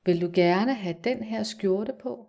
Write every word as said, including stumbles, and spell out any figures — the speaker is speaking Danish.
Vil du gerne have den her skjorte på?